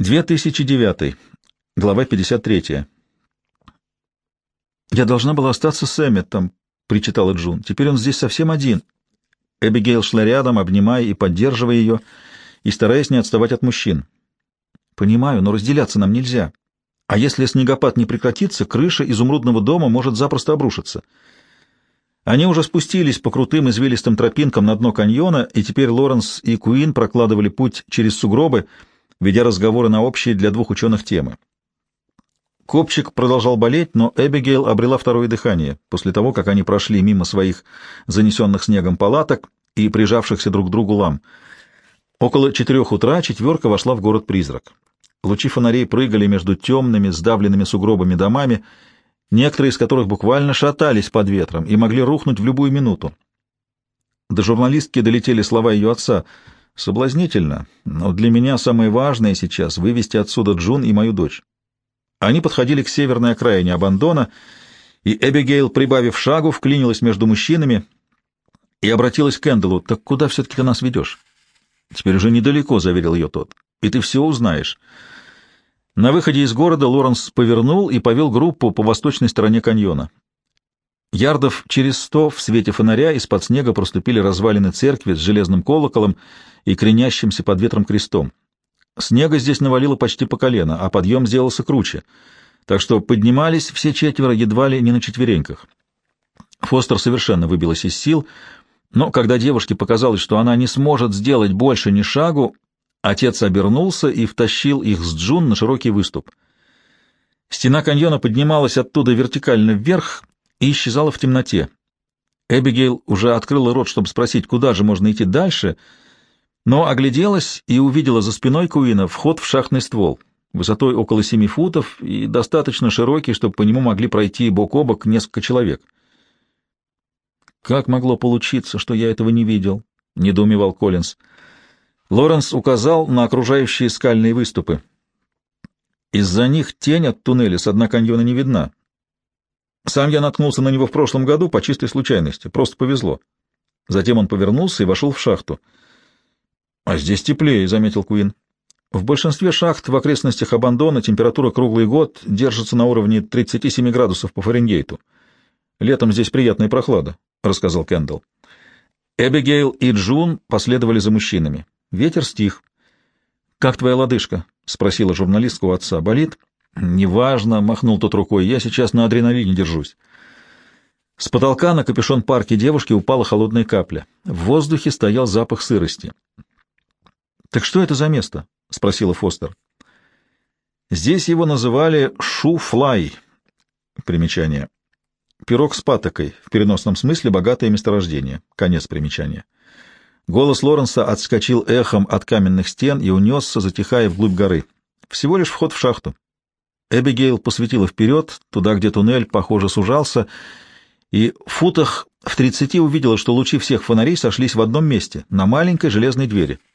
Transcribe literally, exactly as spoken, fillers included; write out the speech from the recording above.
две тысячи девятый. Глава пятьдесят третья. «Я должна была остаться с Эмметтом», — причитала Джун. «Теперь он здесь совсем один». Эбигейл шла рядом, обнимая и поддерживая ее, и стараясь не отставать от мужчин. «Понимаю, но разделяться нам нельзя. А если снегопад не прекратится, крыша изумрудного дома может запросто обрушиться». Они уже спустились по крутым извилистым тропинкам на дно каньона, и теперь Лоренс и Куин прокладывали путь через сугробы, ведя разговоры на общие для двух ученых темы. Копчик продолжал болеть, но Эбигейл обрела второе дыхание после того, как они прошли мимо своих занесенных снегом палаток и прижавшихся друг к другу лам. Около четырех утра четверка вошла в город-призрак. Лучи фонарей прыгали между темными, сдавленными сугробами домами, некоторые из которых буквально шатались под ветром и могли рухнуть в любую минуту. До журналистки долетели слова ее отца: «Соблазнительно, но для меня самое важное сейчас — вывести отсюда Джун и мою дочь». Они подходили к северной окраине Абандона, и Эбигейл, прибавив шагу, вклинилась между мужчинами и обратилась к Кэндаллу: «Так куда все-таки ты нас ведешь?» «Теперь уже недалеко», — заверил ее тот, — «и ты все узнаешь». На выходе из города Лоренс повернул и повел группу по восточной стороне каньона. Ярдов через сто в свете фонаря из-под снега проступили развалины церкви с железным колоколом и кренящимся под ветром крестом. Снега здесь навалило почти по колено, а подъем сделался круче, так что поднимались все четверо едва ли не на четвереньках. Фостер совершенно выбилась из сил, но когда девушке показалось, что она не сможет сделать больше ни шагу, отец обернулся и втащил их с Джун на широкий выступ. Стена каньона поднималась оттуда вертикально вверх и исчезала в темноте. Эбигейл уже открыла рот, чтобы спросить, куда же можно идти дальше, но огляделась и увидела за спиной Куина вход в шахтный ствол, высотой около семи футов и достаточно широкий, чтобы по нему могли пройти бок о бок несколько человек. «Как могло получиться, что я этого не видел?» — недоумевал Коллинз. Лоренс указал на окружающие скальные выступы. «Из-за них тень от туннеля с дна каньона не видна. Сам я наткнулся на него в прошлом году по чистой случайности, просто повезло». Затем он повернулся и вошел в шахту. «А здесь теплее», — заметил Куин. «В большинстве шахт в окрестностях Абандона температура круглый год держится на уровне тридцати семи градусов по Фаренгейту. Летом здесь приятная прохлада», — рассказал Кэндалл. Эбигейл и Джун последовали за мужчинами. Ветер стих. «Как твоя лодыжка?» — спросила журналистка у отца. «Болит?» «Неважно», — махнул тот рукой, — «я сейчас на адреналине держусь». С потолка на капюшон парки девушки упала холодная капля. В воздухе стоял запах сырости. «Так что это за место?» — спросила Фостер. «Здесь его называли Шу-Флай». Примечание. «Пирог с патокой», в переносном смысле богатое месторождение. Конец примечания. Голос Лоренса отскочил эхом от каменных стен и унесся, затихая вглубь горы. Всего лишь вход в шахту. Эбигейл посветила вперед, туда, где туннель, похоже, сужался, и в футах в тридцати увидела, что лучи всех фонарей сошлись в одном месте, на маленькой железной двери.